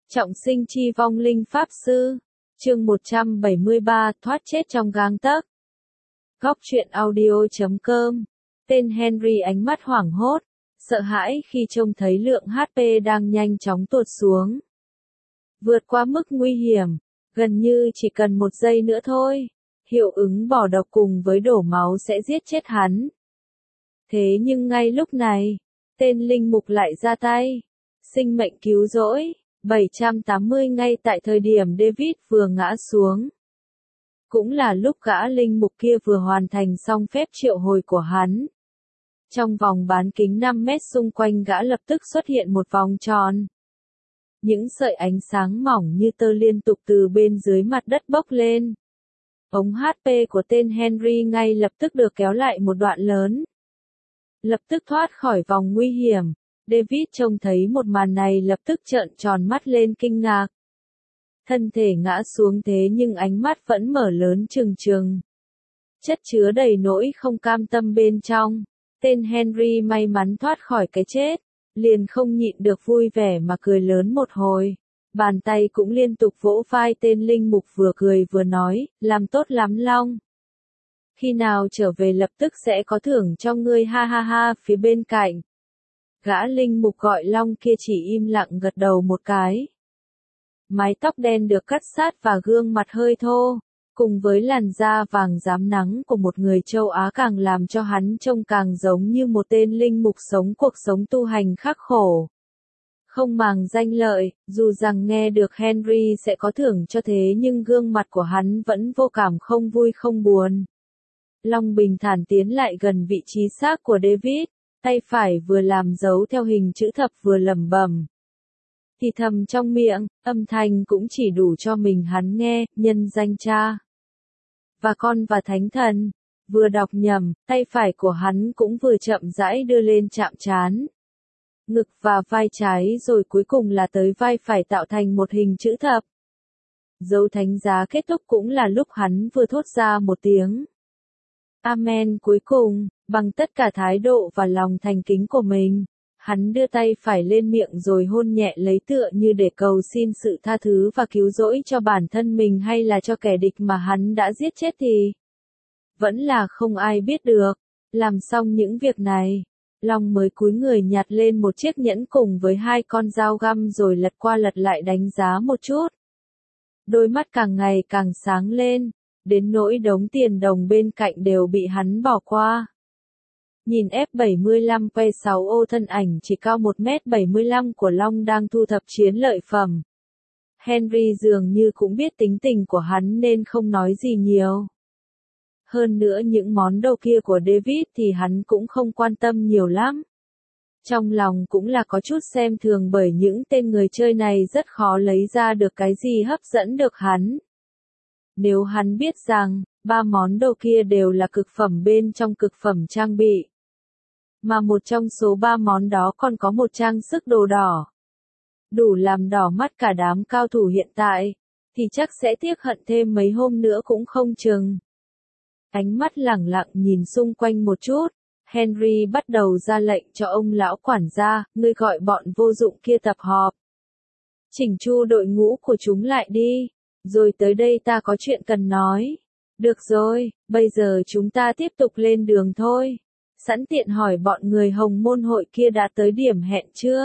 Trọng sinh chi vong linh pháp sư. Chương 173, thoát chết trong gang tấc. Góc truyện audio.com. Tên Henry ánh mắt hoảng hốt, sợ hãi khi trông thấy lượng HP đang nhanh chóng tụt xuống. Vượt qua mức nguy hiểm, gần như chỉ cần 1 giây nữa thôi, hiệu ứng bỏ độc cùng với đổ máu sẽ giết chết hắn. Thế nhưng ngay lúc này, tên linh mục lại ra tay, sinh mệnh cứu rỗi. 780 ngay tại thời điểm David vừa ngã xuống. Cũng là lúc gã linh mục kia vừa hoàn thành xong phép triệu hồi của hắn. Trong vòng bán kính 5 mét xung quanh gã lập tức xuất hiện một vòng tròn. Những sợi ánh sáng mỏng như tơ liên tục từ bên dưới mặt đất bốc lên. Ống HP của tên Henry ngay lập tức được kéo lại một đoạn lớn. Lập tức thoát khỏi vòng nguy hiểm. David trông thấy một màn này lập tức trợn tròn mắt lên kinh ngạc. Thân thể ngã xuống thế nhưng ánh mắt vẫn mở lớn trừng trừng. Chất chứa đầy nỗi không cam tâm bên trong. Tên Henry may mắn thoát khỏi cái chết, liền không nhịn được vui vẻ mà cười lớn một hồi. Bàn tay cũng liên tục vỗ vai tên linh mục vừa cười vừa nói, làm tốt lắm Long. Khi nào trở về lập tức sẽ có thưởng cho ngươi ha ha ha phía bên cạnh. Gã linh mục gọi Long kia chỉ im lặng gật đầu một cái. Mái tóc đen được cắt sát và gương mặt hơi thô, cùng với làn da vàng rám nắng của một người châu Á càng làm cho hắn trông càng giống như một tên linh mục sống cuộc sống tu hành khắc khổ. Không màng danh lợi, dù rằng nghe được Henry sẽ có thưởng cho thế nhưng gương mặt của hắn vẫn vô cảm không vui không buồn. Long bình thản tiến lại gần vị trí xác của David. Tay phải vừa làm dấu theo hình chữ thập vừa lẩm bẩm. Thì thầm trong miệng, âm thanh cũng chỉ đủ cho mình hắn nghe, nhân danh Cha và Con và Thánh Thần. Vừa đọc nhầm, tay phải của hắn cũng vừa chậm rãi đưa lên chạm trán. Ngực và vai trái rồi cuối cùng là tới vai phải tạo thành một hình chữ thập. Dấu thánh giá kết thúc cũng là lúc hắn vừa thốt ra một tiếng Amen cuối cùng. Bằng tất cả thái độ và lòng thành kính của mình, hắn đưa tay phải lên miệng rồi hôn nhẹ lấy tựa như để cầu xin sự tha thứ và cứu rỗi cho bản thân mình hay là cho kẻ địch mà hắn đã giết chết thì vẫn là không ai biết được. Làm xong những việc này, Long mới cúi người nhặt lên một chiếc nhẫn cùng với 2 con dao găm rồi lật qua lật lại đánh giá một chút. Đôi mắt càng ngày càng sáng lên, đến nỗi đống tiền đồng bên cạnh đều bị hắn bỏ qua. Nhìn F75 P6O thân ảnh chỉ cao 1m75 của Long đang thu thập chiến lợi phẩm. Henry dường như cũng biết tính tình của hắn nên không nói gì nhiều. Hơn nữa những món đồ kia của David thì hắn cũng không quan tâm nhiều lắm. Trong lòng cũng là có chút xem thường bởi những tên người chơi này rất khó lấy ra được cái gì hấp dẫn được hắn. Nếu hắn biết rằng, 3 món đồ kia đều là cực phẩm bên trong cực phẩm trang bị. Mà một trong số 3 món đó còn có một trang sức đồ đỏ. Đủ làm đỏ mắt cả đám cao thủ hiện tại, thì chắc sẽ tiếc hận thêm mấy hôm nữa cũng không chừng. Ánh mắt lẳng lặng nhìn xung quanh một chút, Henry bắt đầu ra lệnh cho ông lão quản gia, ngươi gọi bọn vô dụng kia tập họp. Chỉnh chu đội ngũ của chúng lại đi, rồi tới đây ta có chuyện cần nói. Được rồi, bây giờ chúng ta tiếp tục lên đường thôi. Sẵn tiện hỏi bọn người Hồng Môn hội kia đã tới điểm hẹn chưa?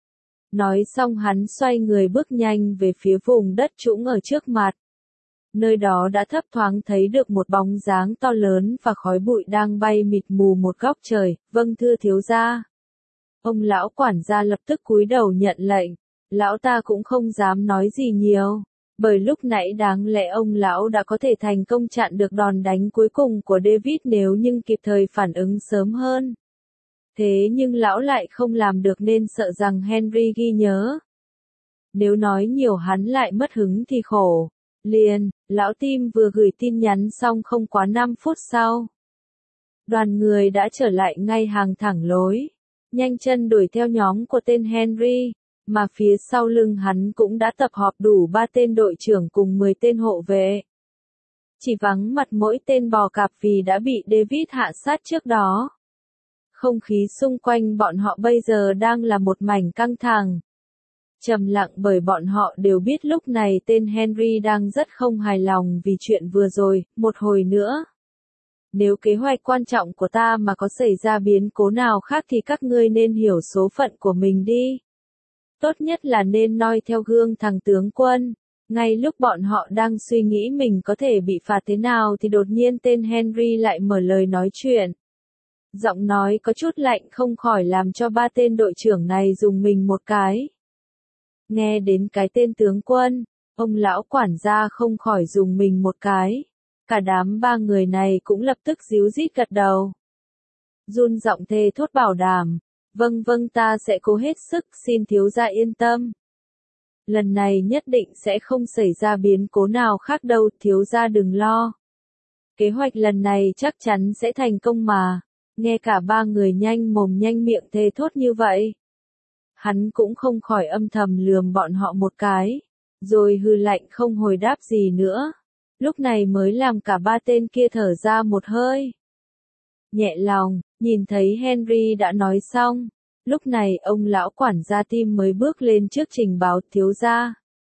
Nói xong hắn xoay người bước nhanh về phía vùng đất trũng ở trước mặt. Nơi đó đã thấp thoáng thấy được một bóng dáng to lớn và khói bụi đang bay mịt mù một góc trời. Vâng thưa thiếu gia. Ông lão quản gia lập tức cúi đầu nhận lệnh. Lão ta cũng không dám nói gì nhiều. Bởi lúc nãy đáng lẽ ông lão đã có thể thành công chặn được đòn đánh cuối cùng của David nếu nhưng kịp thời phản ứng sớm hơn. Thế nhưng lão lại không làm được nên sợ rằng Henry ghi nhớ. Nếu nói nhiều hắn lại mất hứng thì khổ. Liền, lão Tim vừa gửi tin nhắn xong không quá 5 phút sau. Đoàn người đã trở lại ngay hàng thẳng lối. Nhanh chân đuổi theo nhóm của tên Henry. Mà phía sau lưng hắn cũng đã tập họp đủ 3 tên đội trưởng cùng 10 tên hộ vệ. Chỉ vắng mặt mỗi tên bò cạp vì đã bị David hạ sát trước đó. Không khí xung quanh bọn họ bây giờ đang là một mảnh căng thẳng. Trầm lặng bởi bọn họ đều biết lúc này tên Henry đang rất không hài lòng vì chuyện vừa rồi, một hồi nữa. Nếu kế hoạch quan trọng của ta mà có xảy ra biến cố nào khác thì các ngươi nên hiểu số phận của mình đi. Tốt nhất là nên noi theo gương thằng tướng quân. Ngay lúc bọn họ đang suy nghĩ mình có thể bị phạt thế nào thì đột nhiên tên Henry lại mở lời nói chuyện. Giọng nói có chút lạnh không khỏi làm cho ba tên đội trưởng này rùng mình một cái. Nghe đến cái tên tướng quân, ông lão quản gia không khỏi rùng mình một cái. Cả đám ba người này cũng lập tức díu dít gật đầu. Run giọng thề thốt bảo đảm, vâng vâng ta sẽ cố hết sức, xin thiếu gia yên tâm. Lần này nhất định sẽ không xảy ra biến cố nào khác đâu, thiếu gia đừng lo. Kế hoạch lần này chắc chắn sẽ thành công mà. Nghe cả ba người nhanh mồm nhanh miệng thề thốt như vậy. Hắn cũng không khỏi âm thầm lườm bọn họ một cái, rồi hừ lạnh không hồi đáp gì nữa. Lúc này mới làm cả ba tên kia thở ra một hơi. Nhẹ lòng, nhìn thấy Henry đã nói xong. Lúc này ông lão quản gia Tim mới bước lên trước trình báo thiếu gia.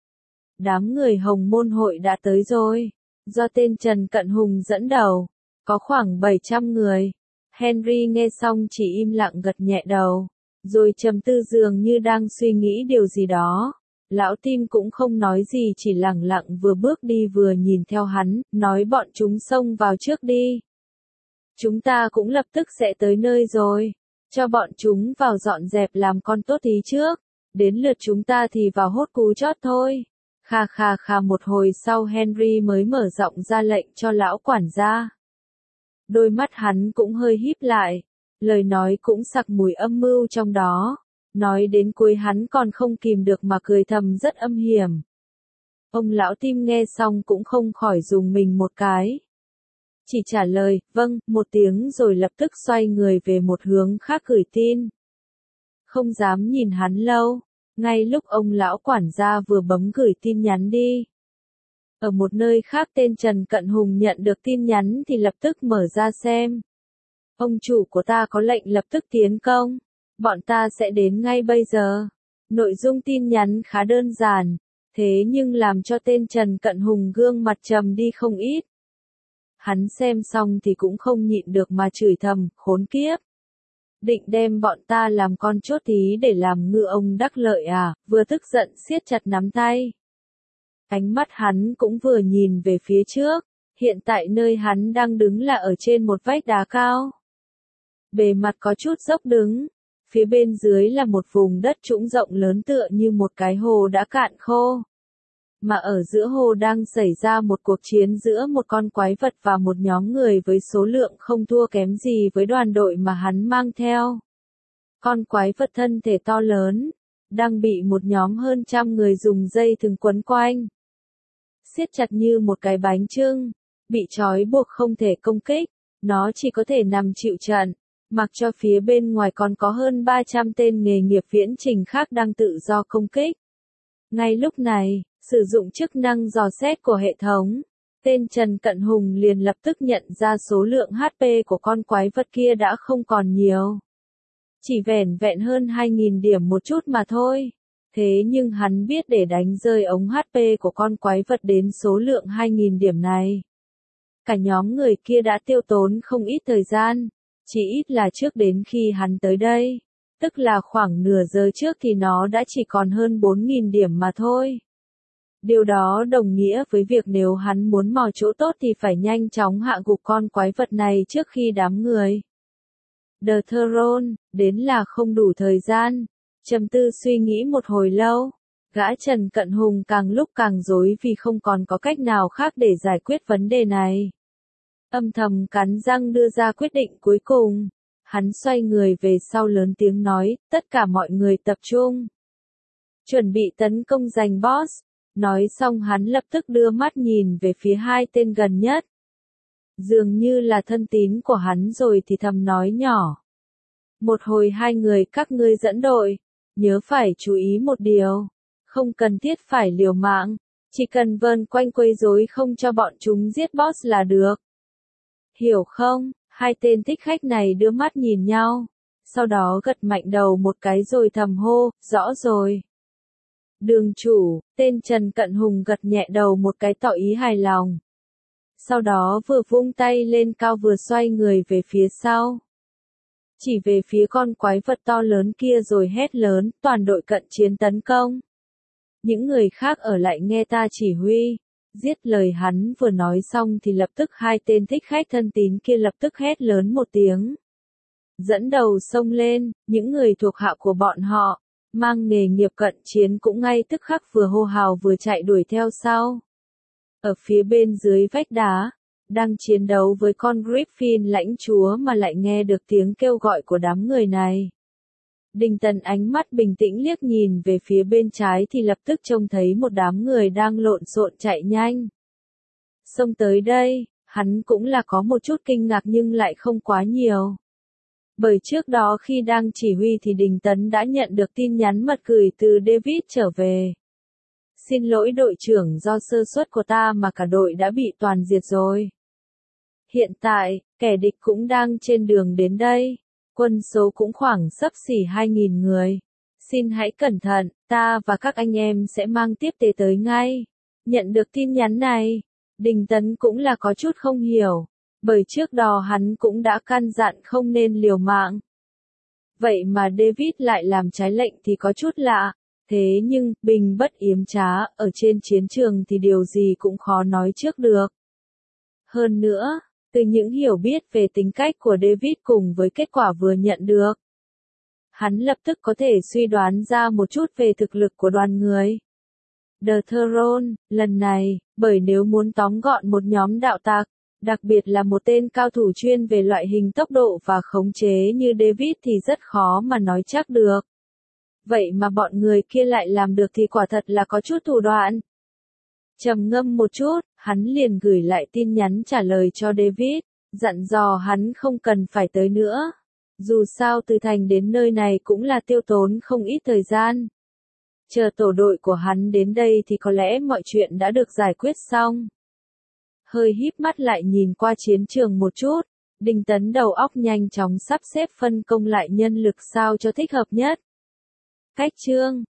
Đám người Hồng Môn hội đã tới rồi. Do tên Trần Cận Hùng dẫn đầu. Có khoảng 700 người. Henry nghe xong chỉ im lặng gật nhẹ đầu. Rồi trầm tư dường như đang suy nghĩ điều gì đó. Lão Tim cũng không nói gì chỉ lẳng lặng vừa bước đi vừa nhìn theo hắn, nói bọn chúng xông vào trước đi. Chúng ta cũng lập tức sẽ tới nơi rồi. Cho bọn chúng vào dọn dẹp làm con tốt tí trước. Đến lượt chúng ta thì vào hốt cú chót thôi. Kha kha kha một hồi sau Henry mới mở giọng ra lệnh cho lão quản gia. Đôi mắt hắn cũng hơi híp lại. Lời nói cũng sặc mùi âm mưu trong đó. Nói đến cuối hắn còn không kìm được mà cười thầm rất âm hiểm. Ông lão Tim nghe xong cũng không khỏi rùng mình một cái. Chỉ trả lời, vâng, một tiếng rồi lập tức xoay người về một hướng khác gửi tin. Không dám nhìn hắn lâu, ngay lúc ông lão quản gia vừa bấm gửi tin nhắn đi. Ở một nơi khác tên Trần Cận Hùng nhận được tin nhắn thì lập tức mở ra xem. Ông chủ của ta có lệnh lập tức tiến công. Bọn ta sẽ đến ngay bây giờ. Nội dung tin nhắn khá đơn giản, thế nhưng làm cho tên Trần Cận Hùng gương mặt trầm đi không ít. Hắn xem xong thì cũng không nhịn được mà chửi thầm, khốn kiếp. Định đem bọn ta làm con chốt tí để làm ngư ông đắc lợi à, vừa tức giận siết chặt nắm tay. Ánh mắt hắn cũng vừa nhìn về phía trước, hiện tại nơi hắn đang đứng là ở trên một vách đá cao. Bề mặt có chút dốc đứng. Phía bên dưới là một vùng đất trũng rộng lớn tựa như một cái hồ đã cạn khô. Mà ở giữa hồ đang xảy ra một cuộc chiến giữa một con quái vật và một nhóm người với số lượng không thua kém gì với đoàn đội mà hắn mang theo. Con quái vật thân thể to lớn, đang bị một nhóm hơn 100 người dùng dây thừng quấn quanh. Siết chặt như một cái bánh chưng, bị trói buộc không thể công kích, nó chỉ có thể nằm chịu trận. Mặc cho phía bên ngoài còn có hơn 300 tên nghề nghiệp viễn trình khác đang tự do công kích. Ngay lúc này, sử dụng chức năng dò xét của hệ thống, tên Trần Cận Hùng liền lập tức nhận ra số lượng HP của con quái vật kia đã không còn nhiều. Chỉ vẻn vẹn hơn 2.000 điểm một chút mà thôi. Thế nhưng hắn biết để đánh rơi ống HP của con quái vật đến số lượng 2.000 điểm này. Cả nhóm người kia đã tiêu tốn không ít thời gian. Chỉ ít là trước đến khi hắn tới đây, tức là khoảng nửa giờ trước thì nó đã chỉ còn hơn 4.000 điểm mà thôi. Điều đó đồng nghĩa với việc nếu hắn muốn mò chỗ tốt thì phải nhanh chóng hạ gục con quái vật này trước khi đám người. The Throne, đến là không đủ thời gian. Trầm tư suy nghĩ một hồi lâu, gã Trần Cận Hùng càng lúc càng rối vì không còn có cách nào khác để giải quyết vấn đề này. Âm thầm cắn răng đưa ra quyết định cuối cùng. Hắn xoay người về sau lớn tiếng nói, tất cả mọi người tập trung. Chuẩn bị tấn công giành boss. Nói xong hắn lập tức đưa mắt nhìn về phía hai tên gần nhất. Dường như là thân tín của hắn rồi thì thầm nói nhỏ. Một hồi hai người các ngươi dẫn đội. Nhớ phải chú ý một điều. Không cần thiết phải liều mạng. Chỉ cần vờn quanh quấy rối không cho bọn chúng giết boss là được. Hiểu không? Hai tên thích khách này đưa mắt nhìn nhau. Sau đó gật mạnh đầu một cái rồi thầm hô, rõ rồi. Đường chủ, tên Trần Cận Hùng gật nhẹ đầu một cái tỏ ý hài lòng. Sau đó vừa vung tay lên cao vừa xoay người về phía sau. Chỉ về phía con quái vật to lớn kia rồi hét lớn, toàn đội cận chiến tấn công. Những người khác ở lại nghe ta chỉ huy. Giết, lời hắn vừa nói xong thì lập tức hai tên thích khách thân tín kia lập tức hét lớn một tiếng. Dẫn đầu xông lên, những người thuộc hạ của bọn họ, mang nghề nghiệp cận chiến cũng ngay tức khắc vừa hô hào vừa chạy đuổi theo sau. Ở phía bên dưới vách đá, đang chiến đấu với con Griffin lãnh chúa mà lại nghe được tiếng kêu gọi của đám người này. Đinh Tấn ánh mắt bình tĩnh liếc nhìn về phía bên trái thì lập tức trông thấy một đám người đang lộn xộn chạy nhanh. Xông tới đây, hắn cũng là có một chút kinh ngạc nhưng lại không quá nhiều. Bởi trước đó khi đang chỉ huy thì Đinh Tấn đã nhận được tin nhắn mật gửi từ David trở về. Xin lỗi đội trưởng, do sơ suất của ta mà cả đội đã bị toàn diệt rồi. Hiện tại, kẻ địch cũng đang trên đường đến đây. Quân số cũng khoảng xấp xỉ 2.000 người. Xin hãy cẩn thận, ta và các anh em sẽ mang tiếp tế tới ngay. Nhận được tin nhắn này, Đinh Tấn cũng là có chút không hiểu. Bởi trước đó hắn cũng đã căn dặn không nên liều mạng. Vậy mà David lại làm trái lệnh thì có chút lạ. Thế nhưng, binh bất yếm trá, ở trên chiến trường thì điều gì cũng khó nói trước được. Hơn nữa, từ những hiểu biết về tính cách của David cùng với kết quả vừa nhận được, hắn lập tức có thể suy đoán ra một chút về thực lực của đoàn người. The Throne, lần này, bởi nếu muốn tóm gọn một nhóm đạo tặc, đặc biệt là một tên cao thủ chuyên về loại hình tốc độ và khống chế như David thì rất khó mà nói chắc được. Vậy mà bọn người kia lại làm được thì quả thật là có chút thủ đoạn. Trầm ngâm một chút, hắn liền gửi lại tin nhắn trả lời cho David, dặn dò hắn không cần phải tới nữa. Dù sao từ thành đến nơi này cũng là tiêu tốn không ít thời gian. Chờ tổ đội của hắn đến đây thì có lẽ mọi chuyện đã được giải quyết xong. Hơi híp mắt lại nhìn qua chiến trường một chút, Đinh Tấn đầu óc nhanh chóng sắp xếp phân công lại nhân lực sao cho thích hợp nhất. Cách chương